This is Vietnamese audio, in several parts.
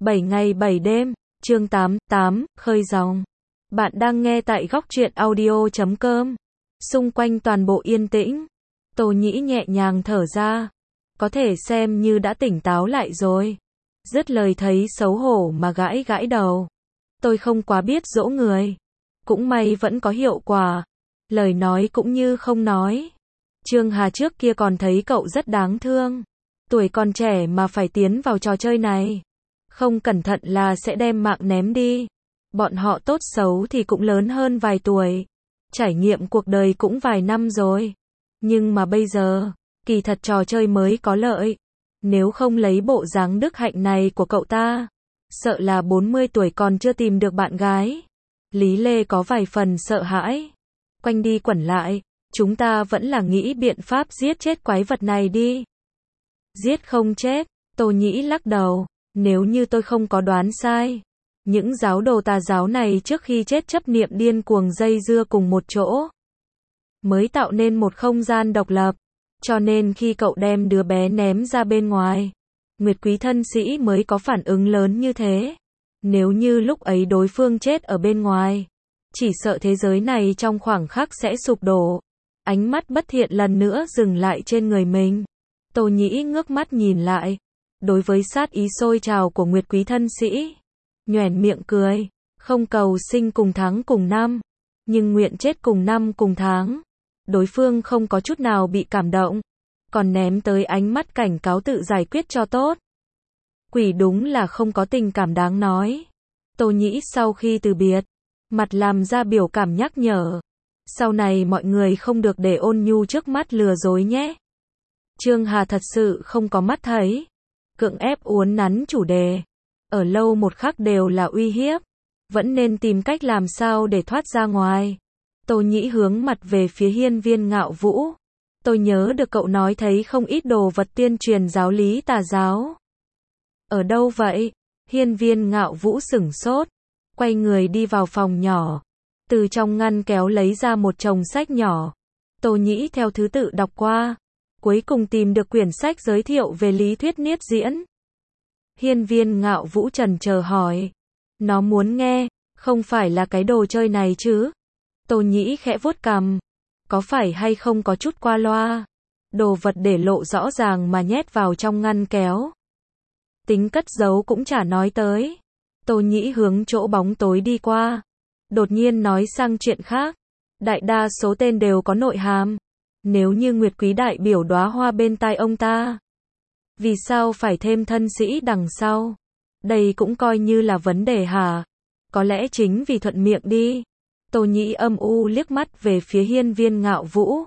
7 ngày 7 đêm, chương 8, khơi dòng. Bạn đang nghe tại góc truyện audio.com. Xung quanh toàn bộ yên tĩnh. Tô Nhĩ nhẹ nhàng thở ra. Có thể xem như đã tỉnh táo lại rồi. Dứt lời thấy xấu hổ mà gãi gãi đầu. Tôi không quá biết dỗ người. Cũng may vẫn có hiệu quả. Lời nói cũng như không nói. Trương Hà trước kia còn thấy cậu rất đáng thương. Tuổi còn trẻ mà phải tiến vào trò chơi này. Không cẩn thận là sẽ đem mạng ném đi. Bọn họ tốt xấu thì cũng lớn hơn vài tuổi. Trải nghiệm cuộc đời cũng vài năm rồi. Nhưng mà bây giờ, kỳ thật trò chơi mới có lợi. Nếu không lấy bộ dáng đức hạnh này của cậu ta, sợ là 40 tuổi còn chưa tìm được bạn gái. Lý Lê có vài phần sợ hãi. Quanh đi quẩn lại, chúng ta vẫn là nghĩ biện pháp giết chết quái vật này đi. Giết không chết, Tô Nhĩ lắc đầu. Nếu như tôi không có đoán sai, những giáo đồ tà giáo này trước khi chết chấp niệm điên cuồng dây dưa cùng một chỗ, mới tạo nên một không gian độc lập. Cho nên khi cậu đem đứa bé ném ra bên ngoài, Nguyệt Quý thân sĩ mới có phản ứng lớn như thế. Nếu như lúc ấy đối phương chết ở bên ngoài, chỉ sợ thế giới này trong khoảng khắc sẽ sụp đổ. Ánh mắt bất thiện lần nữa dừng lại trên người mình. Tô Nhĩ ngước mắt nhìn lại. Đối với sát ý sôi trào của Nguyệt Quý thân sĩ, nhoẻn miệng cười, không cầu sinh cùng tháng cùng năm, nhưng nguyện chết cùng năm cùng tháng. Đối phương không có chút nào bị cảm động, còn ném tới ánh mắt cảnh cáo tự giải quyết cho tốt. Quỷ đúng là không có tình cảm đáng nói. Tô Nhĩ sau khi từ biệt, mặt làm ra biểu cảm nhắc nhở. Sau này mọi người không được để ôn nhu trước mắt lừa dối nhé. Trương Hà thật sự không có mắt thấy. Cưỡng ép uốn nắn chủ đề. Ở lâu một khắc đều là uy hiếp. Vẫn nên tìm cách làm sao để thoát ra ngoài. Tô Nhĩ hướng mặt về phía Hiên Viên Ngạo Vũ. Tôi nhớ được cậu nói thấy không ít đồ vật tuyên truyền giáo lý tà giáo. Ở đâu vậy? Hiên Viên Ngạo Vũ sửng sốt. Quay người đi vào phòng nhỏ. Từ trong ngăn kéo lấy ra một chồng sách nhỏ. Tô Nhĩ theo thứ tự đọc qua. Cuối cùng tìm được quyển sách giới thiệu về lý thuyết niết diễn. Hiên Viên Ngạo Vũ chần chờ hỏi. Nó muốn nghe, không phải là cái đồ chơi này chứ? Tô Nhĩ khẽ vuốt cằm. Có phải hay không có chút qua loa? Đồ vật để lộ rõ ràng mà nhét vào trong ngăn kéo. Tính cất giấu cũng chả nói tới. Tô Nhĩ hướng chỗ bóng tối đi qua. Đột nhiên nói sang chuyện khác. Đại đa số tên đều có nội hàm. Nếu như Nguyệt Quý đại biểu đóa hoa bên tai ông ta, vì sao phải thêm thân sĩ đằng sau? Đây cũng coi như là vấn đề hả? Có lẽ chính vì thuận miệng đi. Tô Nhĩ âm u liếc mắt về phía Hiên Viên Ngạo Vũ.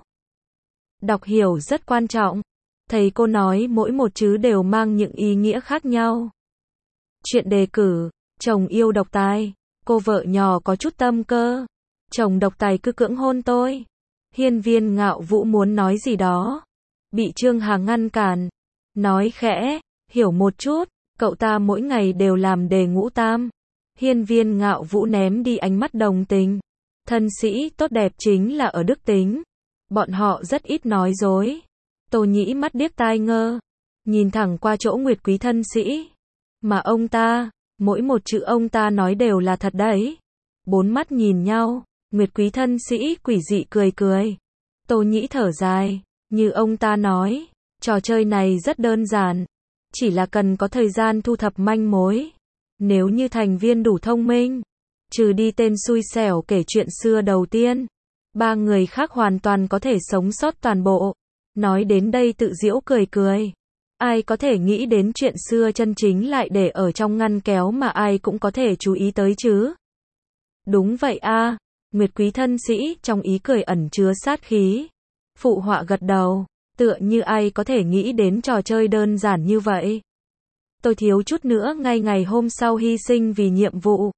Đọc hiểu rất quan trọng. Thầy cô nói mỗi một chữ đều mang những ý nghĩa khác nhau. Chuyện đề cử, chồng yêu độc tài, cô vợ nhỏ có chút tâm cơ. Chồng độc tài cứ cưỡng hôn tôi. Hiên Viên Ngạo Vũ muốn nói gì đó. Bị Trương Hà ngăn cản. Nói khẽ, hiểu một chút, cậu ta mỗi ngày đều làm đề ngũ tam. Hiên Viên Ngạo Vũ ném đi ánh mắt đồng tình. Thân sĩ tốt đẹp chính là ở đức tính. Bọn họ rất ít nói dối. Tô Nhĩ mắt điếc tai ngơ. Nhìn thẳng qua chỗ Nguyệt Quý thân sĩ. Mà ông ta, mỗi một chữ ông ta nói đều là thật đấy. Bốn mắt nhìn nhau. Nguyệt Quý thân sĩ quỷ dị cười cười. Tô Nhĩ thở dài. Như ông ta nói, trò chơi này rất đơn giản. Chỉ là cần có thời gian thu thập manh mối. Nếu như thành viên đủ thông minh, trừ đi tên xui xẻo kể chuyện xưa đầu tiên, ba người khác hoàn toàn có thể sống sót toàn bộ. Nói đến đây tự giễu cười cười. Ai có thể nghĩ đến chuyện xưa chân chính lại để ở trong ngăn kéo mà ai cũng có thể chú ý tới chứ? Đúng vậy a. Nguyệt Quý thân sĩ trong ý cười ẩn chứa sát khí. Phụ họa gật đầu. Tựa như ai có thể nghĩ đến trò chơi đơn giản như vậy. Tôi thiếu chút nữa ngay ngày hôm sau hy sinh vì nhiệm vụ.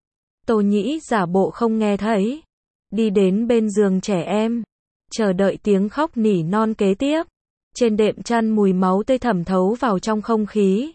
Tô Nhĩ giả bộ không nghe thấy. Đi đến bên giường trẻ em. Chờ đợi tiếng khóc nỉ non kế tiếp. Trên đệm chăn mùi máu tươi thẩm thấu vào trong không khí.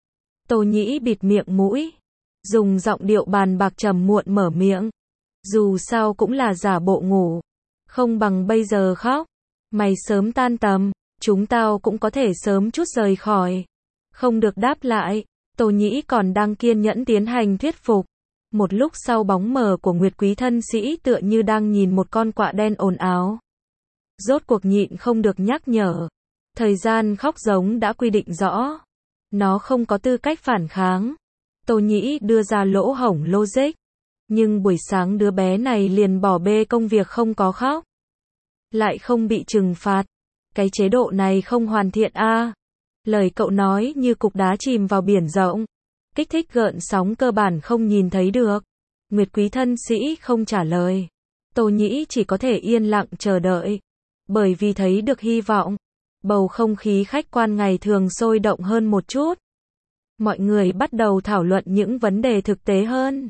Tô Nhĩ bịt miệng mũi. Dùng giọng điệu bàn bạc trầm muộn mở miệng. Dù sao cũng là giả bộ ngủ. Không bằng bây giờ khóc. Mày sớm tan tầm. Chúng tao cũng có thể sớm chút rời khỏi. Không được đáp lại. Tô Nhĩ còn đang kiên nhẫn tiến hành thuyết phục. Một lúc sau bóng mờ của Nguyệt Quý thân sĩ tựa như đang nhìn một con quạ đen ồn ào. Rốt cuộc nhịn không được nhắc nhở. Thời gian khóc giống đã quy định rõ. Nó không có tư cách phản kháng. Tô Nhĩ đưa ra lỗ hổng logic. Nhưng buổi sáng đứa bé này liền bỏ bê công việc không có khóc. Lại không bị trừng phạt. Cái chế độ này không hoàn thiện a. Lời cậu nói như cục đá chìm vào biển rộng. Kích thích gợn sóng cơ bản không nhìn thấy được. Nguyệt Quý thân sĩ không trả lời. Tô Nhĩ chỉ có thể yên lặng chờ đợi. Bởi vì thấy được hy vọng. Bầu không khí khách quan ngày thường sôi động hơn một chút. Mọi người bắt đầu thảo luận những vấn đề thực tế hơn.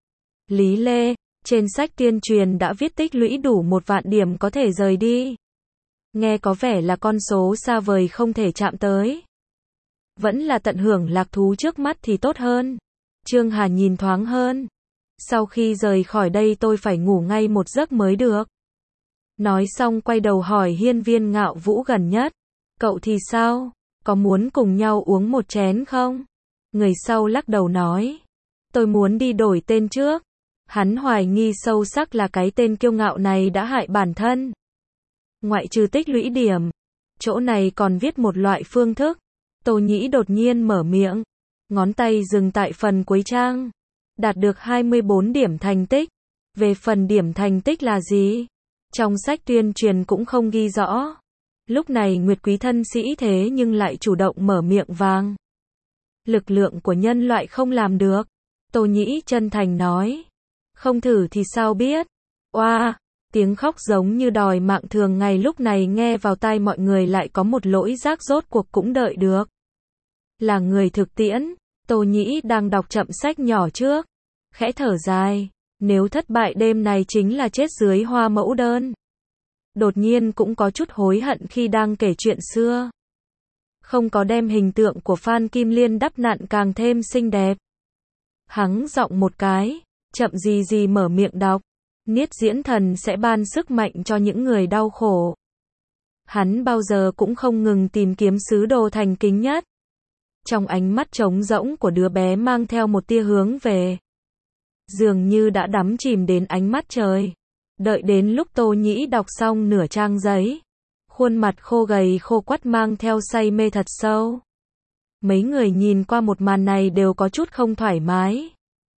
Lý Lê, trên sách tuyên truyền đã viết tích lũy đủ 1.000 điểm có thể rời đi. Nghe có vẻ là con số xa vời không thể chạm tới. Vẫn là tận hưởng lạc thú trước mắt thì tốt hơn. Trương Hà nhìn thoáng hơn. Sau khi rời khỏi đây tôi phải ngủ ngay một giấc mới được. Nói xong quay đầu hỏi Hiên Viên Ngạo Vũ gần nhất. Cậu thì sao? Có muốn cùng nhau uống một chén không? Người sau lắc đầu nói. Tôi muốn đi đổi tên trước. Hắn hoài nghi sâu sắc là cái tên kiêu ngạo này đã hại bản thân. Ngoại trừ tích lũy điểm. Chỗ này còn viết một loại phương thức. Tô Nhĩ đột nhiên mở miệng. Ngón tay dừng tại phần cuối trang. Đạt được 24 điểm thành tích. Về phần điểm thành tích là gì? Trong sách tuyên truyền cũng không ghi rõ. Lúc này Nguyệt Quý thân sĩ thế nhưng lại chủ động mở miệng vang. Lực lượng của nhân loại không làm được. Tô Nhĩ chân thành nói. Không thử thì sao biết. Oa, tiếng khóc giống như đòi mạng thường ngày lúc này nghe vào tai mọi người lại có một lỗi giác rốt cuộc cũng đợi được. Là người thực tiễn, Tô Nhĩ đang đọc chậm sách nhỏ trước. Khẽ thở dài, nếu thất bại đêm này chính là chết dưới hoa mẫu đơn. Đột nhiên cũng có chút hối hận khi đang kể chuyện xưa. Không có đem hình tượng của Phan Kim Liên đắp nặn càng thêm xinh đẹp. Hắng giọng một cái, chậm gì gì mở miệng đọc. Niết diễn thần sẽ ban sức mạnh cho những người đau khổ. Hắn bao giờ cũng không ngừng tìm kiếm sứ đồ thành kính nhất. Trong ánh mắt trống rỗng của đứa bé mang theo một tia hướng về. Dường như đã đắm chìm đến ánh mắt trời. Đợi đến lúc Tô Nhĩ đọc xong nửa trang giấy. Khuôn mặt khô gầy khô quắt mang theo say mê thật sâu. Mấy người nhìn qua một màn này đều có chút không thoải mái.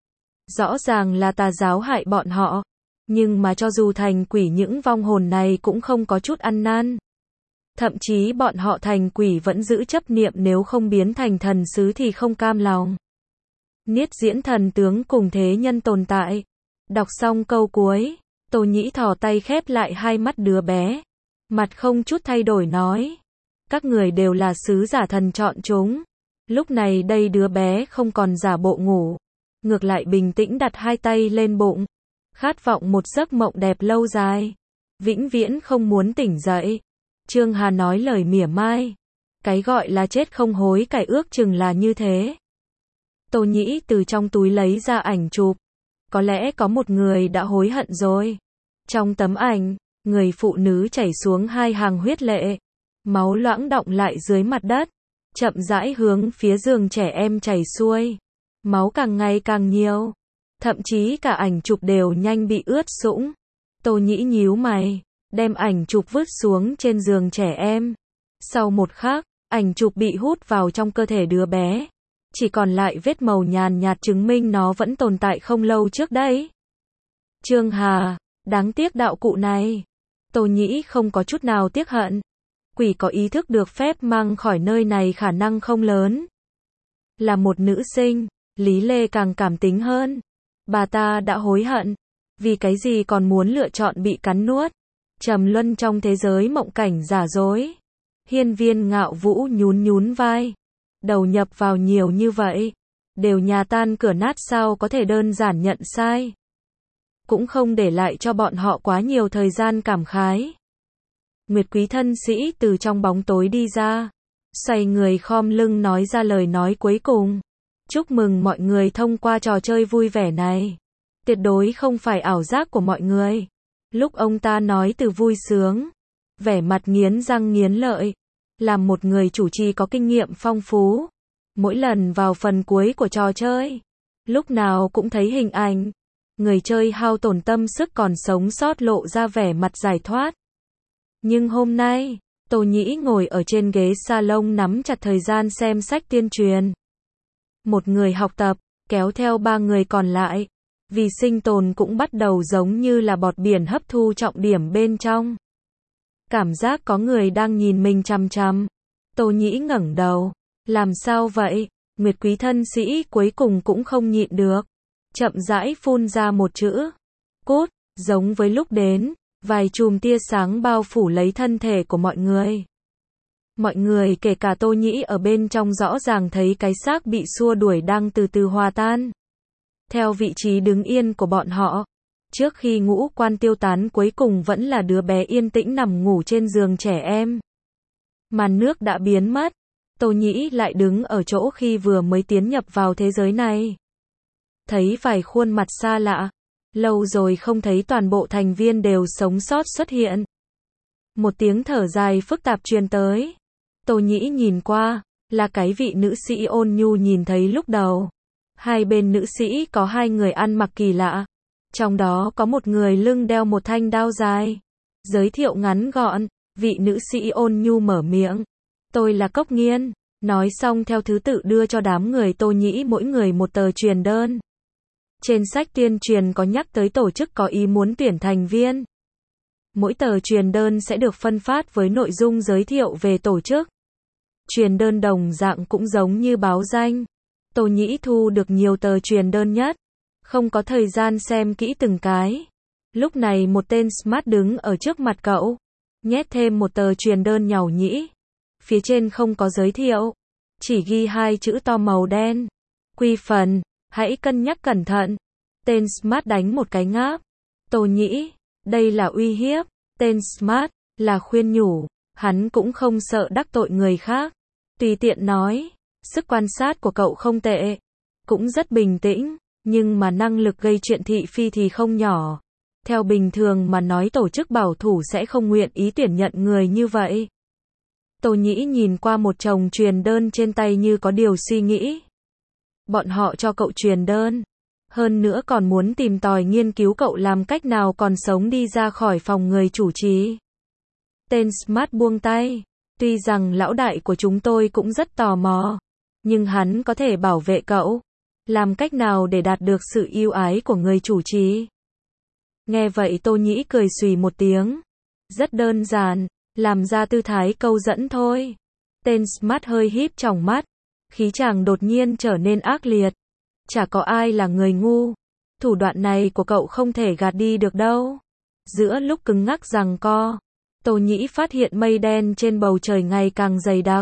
Rõ ràng là tà giáo hại bọn họ. Nhưng mà cho dù thành quỷ những vong hồn này cũng không có chút ăn năn. Thậm chí bọn họ thành quỷ vẫn giữ chấp niệm nếu không biến thành thần sứ thì không cam lòng. Niết diễn thần tướng cùng thế nhân tồn tại. Đọc xong câu cuối, Tô Nhĩ thò tay khép lại hai mắt đứa bé. Mặt không chút thay đổi nói. Các người đều là sứ giả thần chọn chúng. Lúc này đây đứa bé không còn giả bộ ngủ. Ngược lại bình tĩnh đặt hai tay lên bụng. Khát vọng một giấc mộng đẹp lâu dài. Vĩnh viễn không muốn tỉnh dậy. Trương Hà nói lời mỉa mai. Cái gọi là chết không hối cải ước chừng là như thế. Tô Nhĩ từ trong túi lấy ra ảnh chụp. Có lẽ có một người đã hối hận rồi. Trong tấm ảnh, người phụ nữ chảy xuống hai hàng huyết lệ. Máu loãng đọng lại dưới mặt đất. Chậm rãi hướng phía giường trẻ em chảy xuôi. Máu càng ngày càng nhiều. Thậm chí cả ảnh chụp đều nhanh bị ướt sũng. Tô Nhĩ nhíu mày, đem ảnh chụp vứt xuống trên giường trẻ em. Sau một khắc, ảnh chụp bị hút vào trong cơ thể đứa bé. Chỉ còn lại vết màu nhàn nhạt chứng minh nó vẫn tồn tại không lâu trước đây. Trương Hà, đáng tiếc đạo cụ này. Tô Nhĩ không có chút nào tiếc hận. Quỷ có ý thức được phép mang khỏi nơi này khả năng không lớn. Là một nữ sinh, Lý Lê càng cảm tính hơn. Bà ta đã hối hận. Vì cái gì còn muốn lựa chọn bị cắn nuốt. Trầm luân trong thế giới mộng cảnh giả dối. Hiên Viên Ngạo Vũ nhún nhún vai. Đầu nhập vào nhiều như vậy. Đều nhà tan cửa nát sao có thể đơn giản nhận sai. Cũng không để lại cho bọn họ quá nhiều thời gian cảm khái. Nguyệt Quý thân sĩ từ trong bóng tối đi ra. Xoay người khom lưng nói ra lời nói cuối cùng. Chúc mừng mọi người thông qua trò chơi vui vẻ này. Tuyệt đối không phải ảo giác của mọi người. Lúc ông ta nói từ vui sướng, vẻ mặt nghiến răng nghiến lợi. Làm một người chủ trì có kinh nghiệm phong phú. Mỗi lần vào phần cuối của trò chơi, lúc nào cũng thấy hình ảnh người chơi hao tổn tâm sức còn sống sót lộ ra vẻ mặt giải thoát. Nhưng hôm nay, Tô Nhĩ ngồi ở trên ghế salon nắm chặt thời gian xem sách tiên truyền. Một người học tập, kéo theo 3 người còn lại. Vì sinh tồn cũng bắt đầu giống như là bọt biển hấp thu trọng điểm bên trong. Cảm giác có người đang nhìn mình chằm chằm. Tô Nhĩ ngẩng đầu. Làm sao vậy? Nguyệt Quý thân sĩ cuối cùng cũng không nhịn được. Chậm rãi phun ra một chữ. Cút, giống với lúc đến, vài chùm tia sáng bao phủ lấy thân thể của mọi người. Mọi người kể cả Tô Nhĩ ở bên trong rõ ràng thấy cái xác bị xua đuổi đang từ từ hòa tan. Theo vị trí đứng yên của bọn họ, trước khi ngũ quan tiêu tán cuối cùng vẫn là đứa bé yên tĩnh nằm ngủ trên giường trẻ em. Màn nước đã biến mất, Tô Nhĩ lại đứng ở chỗ khi vừa mới tiến nhập vào thế giới này. Thấy vài khuôn mặt xa lạ, lâu rồi không thấy toàn bộ thành viên đều sống sót xuất hiện. Một tiếng thở dài phức tạp truyền tới. Tô Nhĩ nhìn qua, là cái vị nữ sĩ ôn nhu nhìn thấy lúc đầu. Hai bên nữ sĩ có 2 người ăn mặc kỳ lạ. Trong đó có một người lưng đeo một thanh đao dài. Giới thiệu ngắn gọn, vị nữ sĩ ôn nhu mở miệng. Tôi là Cốc Nghiên. Nói xong theo thứ tự đưa cho đám người Tô Nhĩ mỗi người một tờ truyền đơn. Trên sách tiên truyền có nhắc tới tổ chức có ý muốn tuyển thành viên. Mỗi tờ truyền đơn sẽ được phân phát với nội dung giới thiệu về tổ chức. Truyền đơn đồng dạng cũng giống như báo danh. Tô Nhĩ thu được nhiều tờ truyền đơn nhất. Không có thời gian xem kỹ từng cái. Lúc này một tên Smart đứng ở trước mặt cậu. Nhét thêm một tờ truyền đơn nhàu nhĩ. Phía trên không có giới thiệu. Chỉ ghi 2 chữ to màu đen. Quy phần, hãy cân nhắc cẩn thận. Tên Smart đánh một cái ngáp. Tô Nhĩ, đây là uy hiếp. Tên Smart, là khuyên nhủ. Hắn cũng không sợ đắc tội người khác. Tùy tiện nói. Sức quan sát của cậu không tệ. Cũng rất bình tĩnh. Nhưng mà năng lực gây chuyện thị phi thì không nhỏ. Theo bình thường mà nói tổ chức bảo thủ sẽ không nguyện ý tuyển nhận người như vậy. Tô Nhĩ nhìn qua một chồng truyền đơn trên tay như có điều suy nghĩ. Bọn họ cho cậu truyền đơn. Hơn nữa còn muốn tìm tòi nghiên cứu cậu làm cách nào còn sống đi ra khỏi phòng người chủ trì. Tên Smart buông tay. Tuy rằng lão đại của chúng tôi cũng rất tò mò. Nhưng hắn có thể bảo vệ cậu. Làm cách nào để đạt được sự yêu ái của người chủ trì? Nghe vậy Tô Nhĩ cười xùy một tiếng. Rất đơn giản. Làm ra tư thái câu dẫn thôi. Tên Smart hơi híp tròng mắt. Khí chàng đột nhiên trở nên ác liệt. Chả có ai là người ngu. Thủ đoạn này của cậu không thể gạt đi được đâu. Giữa lúc cứng ngắc giằng co, Tô Nhĩ phát hiện mây đen trên bầu trời ngày càng dày đặc.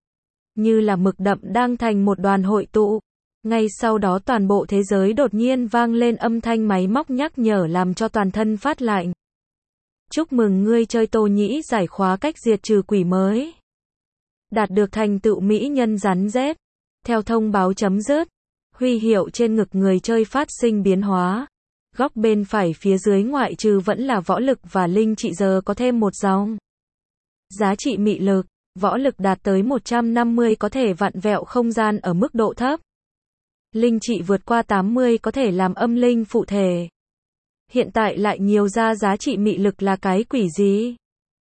Như là mực đậm đang thành một đoàn hội tụ. Ngay sau đó toàn bộ thế giới đột nhiên vang lên âm thanh máy móc nhắc nhở làm cho toàn thân phát lạnh. Chúc mừng ngươi chơi Tô Nhĩ giải khóa cách diệt trừ quỷ mới. Đạt được thành tựu mỹ nhân rắn rết. Theo thông báo chấm dứt, huy hiệu trên ngực người chơi phát sinh biến hóa. Góc bên phải phía dưới ngoại trừ vẫn là võ lực và linh trị giờ có thêm một dòng. Giá trị mị lực, võ lực đạt tới 150 có thể vặn vẹo không gian ở mức độ thấp. Linh trị vượt qua 80 có thể làm âm linh phụ thể. Hiện tại lại nhiều ra giá trị mị lực là cái quỷ gì?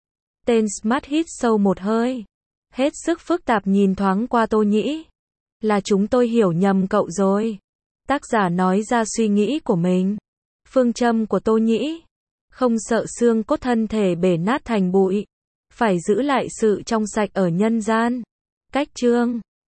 Tên Smart hít sâu một hơi. Hết sức phức tạp nhìn thoáng qua Tô Nhĩ. Là chúng tôi hiểu nhầm cậu rồi. Tác giả nói ra suy nghĩ của mình. Phương châm của Tô Nhĩ. Không sợ xương cốt thân thể bể nát thành bụi. Phải giữ lại sự trong sạch ở nhân gian. Cách chương